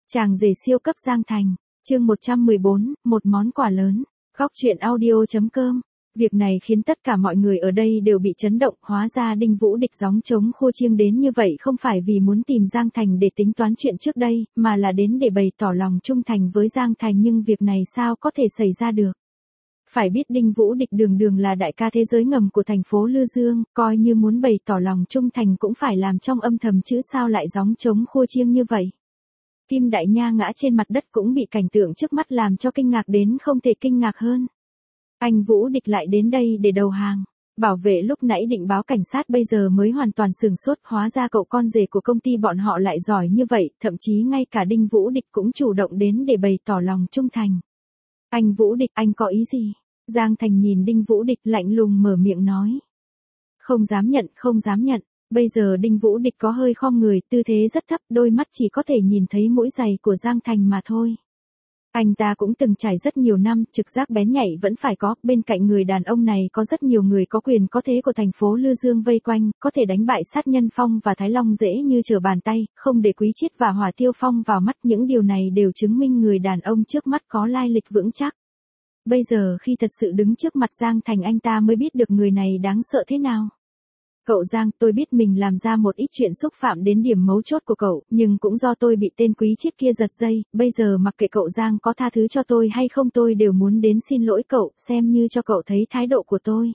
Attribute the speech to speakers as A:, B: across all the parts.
A: Chàng rể siêu cấp Giang Thành, chương 114, một món quà lớn. Góc truyện audio.com. Việc này khiến tất cả mọi người ở đây đều bị chấn động, hóa ra Đinh Vũ Địch gióng trống khua chiêng đến như vậy không phải vì muốn tìm Giang Thành để tính toán chuyện trước đây, mà là đến để bày tỏ lòng trung thành với Giang Thành, nhưng việc này sao có thể xảy ra được. Phải biết Đinh Vũ Địch đường đường là đại ca thế giới ngầm của thành phố Lư Dương, coi như muốn bày tỏ lòng trung thành cũng phải làm trong âm thầm chứ sao lại gióng trống khua chiêng như vậy. Kim Đại Nha ngã trên mặt đất cũng bị cảnh tượng trước mắt làm cho kinh ngạc đến không thể kinh ngạc hơn. Anh Vũ Địch lại đến đây để đầu hàng. Bảo vệ lúc nãy định báo cảnh sát bây giờ mới hoàn toàn sửng sốt, hóa ra cậu con rể của công ty bọn họ lại giỏi như vậy, thậm chí ngay cả Đinh Vũ Địch cũng chủ động đến để bày tỏ lòng trung thành. Anh Vũ Địch, anh có ý gì? Giang Thành nhìn Đinh Vũ Địch lạnh lùng mở miệng nói. Không dám nhận, không dám nhận. Bây giờ Đinh Vũ Địch có hơi khom người, tư thế rất thấp, đôi mắt chỉ có thể nhìn thấy mũi giày của Giang Thành mà thôi. Anh ta cũng từng trải rất nhiều năm, trực giác bén nhạy vẫn phải có, bên cạnh người đàn ông này có rất nhiều người có quyền có thế của thành phố Lư Dương vây quanh, có thể đánh bại Sát Nhân Phong và Thái Long dễ như trở bàn tay, không để Quý Chiết và Hỏa Tiêu Phong vào mắt, những điều này đều chứng minh người đàn ông trước mắt có lai lịch vững chắc. Bây giờ khi thật sự đứng trước mặt Giang Thành, anh ta mới biết được người này đáng sợ thế nào. Cậu Giang, tôi biết mình làm ra một ít chuyện xúc phạm đến điểm mấu chốt của cậu, nhưng cũng do tôi bị tên Quý Chiết kia giật dây, bây giờ mặc kệ cậu Giang có tha thứ cho tôi hay không, tôi đều muốn đến xin lỗi cậu, xem như cho cậu thấy thái độ của tôi.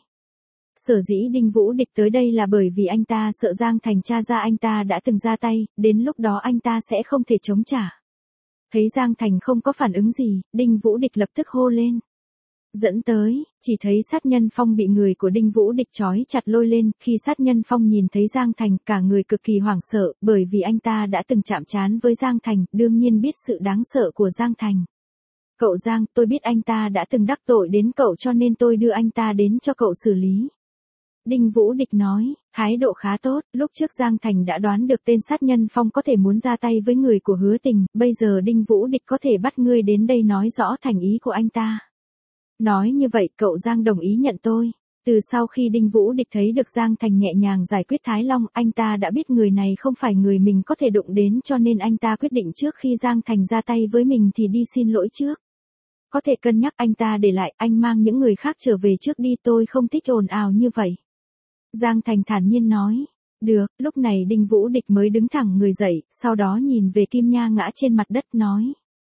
A: Sở dĩ Đinh Vũ Địch tới đây là bởi vì anh ta sợ Giang Thành tra ra anh ta đã từng ra tay, đến lúc đó anh ta sẽ không thể chống trả. Thấy Giang Thành không có phản ứng gì, Đinh Vũ Địch lập tức hô lên. Dẫn tới, chỉ thấy Sát Nhân Phong bị người của Đinh Vũ Địch trói chặt lôi lên, khi Sát Nhân Phong nhìn thấy Giang Thành, cả người cực kỳ hoảng sợ, bởi vì anh ta đã từng chạm trán với Giang Thành, đương nhiên biết sự đáng sợ của Giang Thành. Cậu Giang, tôi biết anh ta đã từng đắc tội đến cậu cho nên tôi đưa anh ta đến cho cậu xử lý. Đinh Vũ Địch nói, thái độ khá tốt, lúc trước Giang Thành đã đoán được tên Sát Nhân Phong có thể muốn ra tay với người của Hứa Tình, bây giờ Đinh Vũ Địch có thể bắt ngươi đến đây nói rõ thành ý của anh ta. Nói như vậy cậu Giang đồng ý nhận tôi. Từ sau khi Đinh Vũ Địch thấy được Giang Thành nhẹ nhàng giải quyết Thái Long, anh ta đã biết người này không phải người mình có thể đụng đến, cho nên anh ta quyết định trước khi Giang Thành ra tay với mình thì đi xin lỗi trước. Có thể cân nhắc anh ta để lại, anh mang những người khác trở về trước đi, tôi không thích ồn ào như vậy. Giang Thành thản nhiên nói. Được, lúc này Đinh Vũ Địch mới đứng thẳng người dậy, sau đó nhìn về Kim Nha ngã trên mặt đất nói.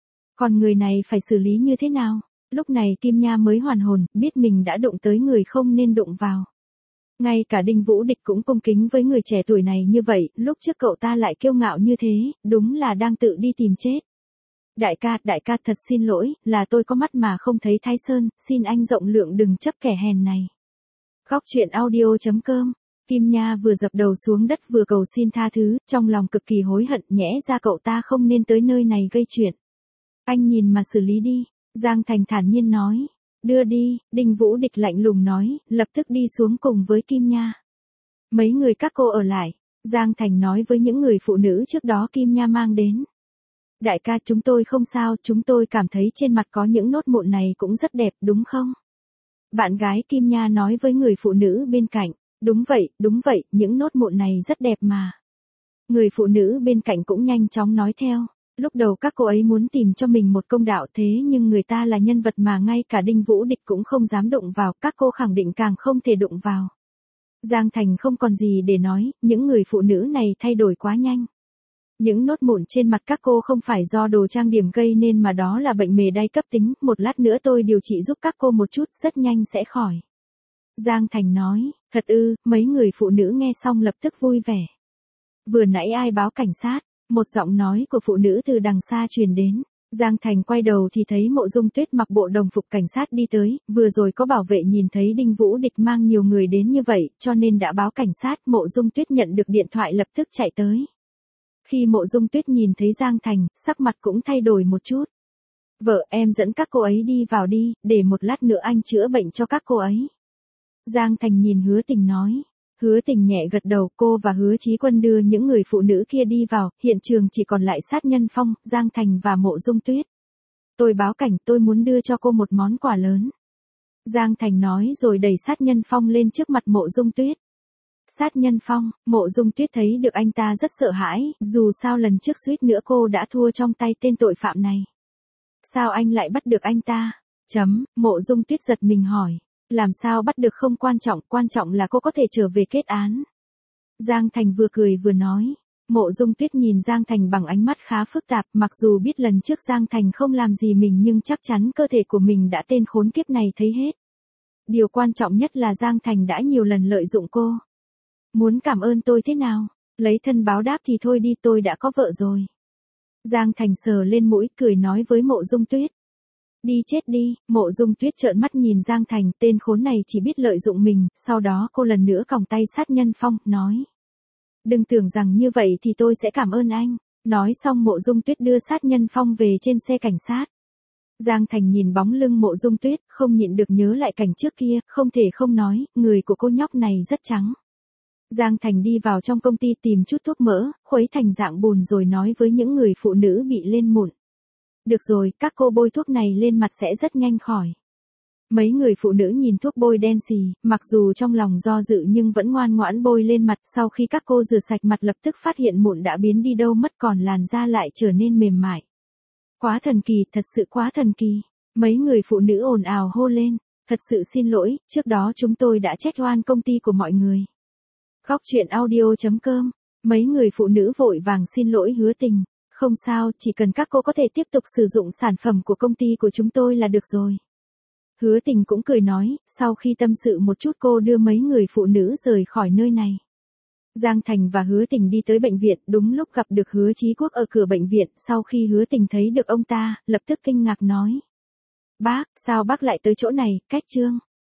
A: Còn người này phải xử lý như thế nào? Lúc này Kim Nha mới hoàn hồn, biết mình đã đụng tới người không nên đụng vào. Ngay cả Đinh Vũ Địch cũng cung kính với người trẻ tuổi này như vậy, lúc trước cậu ta lại kiêu ngạo như thế, đúng là đang tự đi tìm chết. Đại ca thật xin lỗi, là tôi có mắt mà không thấy Thái Sơn, xin anh rộng lượng đừng chấp kẻ hèn này. Góc truyện audio.com. Kim Nha vừa dập đầu xuống đất vừa cầu xin tha thứ, trong lòng cực kỳ hối hận, nhẽ ra cậu ta không nên tới nơi này gây chuyện. Anh nhìn mà xử lý đi. Giang Thành thản nhiên nói. Đưa đi, Đinh Vũ Địch lạnh lùng nói, lập tức đi xuống cùng với Kim Nha. Mấy người các cô ở lại. Giang Thành nói với những người phụ nữ trước đó Kim Nha mang đến. Đại ca, chúng tôi không sao, chúng tôi cảm thấy trên mặt có những nốt mụn này cũng rất đẹp, đúng không? Bạn gái Kim Nha nói với người phụ nữ bên cạnh. Đúng vậy, những nốt mụn này rất đẹp mà. Người phụ nữ bên cạnh cũng nhanh chóng nói theo. Lúc đầu các cô ấy muốn tìm cho mình một công đạo, thế nhưng người ta là nhân vật mà ngay cả Đinh Vũ Địch cũng không dám đụng vào, các cô khẳng định càng không thể đụng vào. Giang Thành không còn gì để nói, những người phụ nữ này thay đổi quá nhanh. Những nốt mụn trên mặt các cô không phải do đồ trang điểm gây nên mà đó là bệnh mề đay cấp tính, một lát nữa tôi điều trị giúp các cô một chút, rất nhanh sẽ khỏi. Giang Thành nói, thật ư, mấy người phụ nữ nghe xong lập tức vui vẻ. Vừa nãy ai báo cảnh sát? Một giọng nói của phụ nữ từ đằng xa truyền đến. Giang Thành quay đầu thì thấy Mộ Dung Tuyết mặc bộ đồng phục cảnh sát đi tới, vừa rồi có bảo vệ nhìn thấy Đinh Vũ Địch mang nhiều người đến như vậy, cho nên đã báo cảnh sát. Mộ Dung Tuyết nhận được điện thoại lập tức chạy tới. Khi Mộ Dung Tuyết nhìn thấy Giang Thành, sắc mặt cũng thay đổi một chút. Vợ, em dẫn các cô ấy đi vào đi, để một lát nữa anh chữa bệnh cho các cô ấy. Giang Thành nhìn Hứa Tình nói. Hứa Tình nhẹ gật đầu, cô và Hứa Chí Quân đưa những người phụ nữ kia đi vào, hiện trường chỉ còn lại Sát Nhân Phong, Giang Thành và Mộ Dung Tuyết. Tôi báo cảnh, tôi muốn đưa cho cô một món quà lớn. Giang Thành nói rồi đẩy Sát Nhân Phong lên trước mặt Mộ Dung Tuyết. Sát Nhân Phong, Mộ Dung Tuyết thấy được anh ta rất sợ hãi, dù sao lần trước suýt nữa cô đã thua trong tay tên tội phạm này. Sao anh lại bắt được anh ta? Mộ Dung Tuyết giật mình hỏi. Làm sao bắt được không quan trọng là cô có thể trở về kết án. Giang Thành vừa cười vừa nói. Mộ Dung Tuyết nhìn Giang Thành bằng ánh mắt khá phức tạp, mặc dù biết lần trước Giang Thành không làm gì mình nhưng chắc chắn cơ thể của mình đã tên khốn kiếp này thấy hết. Điều quan trọng nhất là Giang Thành đã nhiều lần lợi dụng cô. Muốn cảm ơn tôi thế nào? Lấy thân báo đáp thì thôi đi, tôi đã có vợ rồi. Giang Thành sờ lên mũi cười nói với Mộ Dung Tuyết. Đi chết đi, Mộ Dung Tuyết trợn mắt nhìn Giang Thành, tên khốn này chỉ biết lợi dụng mình, sau đó cô lần nữa còng tay Sát Nhân Phong, nói. Đừng tưởng rằng như vậy thì tôi sẽ cảm ơn anh. Nói xong Mộ Dung Tuyết đưa Sát Nhân Phong về trên xe cảnh sát. Giang Thành nhìn bóng lưng Mộ Dung Tuyết, không nhịn được nhớ lại cảnh trước kia, không thể không nói, người của cô nhóc này rất trắng. Giang Thành đi vào trong công ty tìm chút thuốc mỡ, khuấy thành dạng bùn rồi nói với những người phụ nữ bị lên mụn. Được rồi, các cô bôi thuốc này lên mặt sẽ rất nhanh khỏi. Mấy người phụ nữ nhìn thuốc bôi đen xì, mặc dù trong lòng do dự nhưng vẫn ngoan ngoãn bôi lên mặt. Sau khi các cô rửa sạch mặt lập tức phát hiện mụn đã biến đi đâu mất, còn làn da lại trở nên mềm mại. Quá thần kỳ, thật sự quá thần kỳ. Mấy người phụ nữ ồn ào hô lên. Thật sự xin lỗi, trước đó chúng tôi đã trách oan công ty của mọi người. Góc truyện audio.com. Mấy người phụ nữ vội vàng xin lỗi Hứa Tình. Không sao, chỉ cần các cô có thể tiếp tục sử dụng sản phẩm của công ty của chúng tôi là được rồi. Hứa Tình cũng cười nói, sau khi tâm sự một chút cô đưa mấy người phụ nữ rời khỏi nơi này. Giang Thành và Hứa Tình đi tới bệnh viện, đúng lúc gặp được Hứa Chí Quốc ở cửa bệnh viện. Sau khi Hứa Tình thấy được ông ta, lập tức kinh ngạc nói. Bác, sao bác lại tới chỗ này, cách Trương?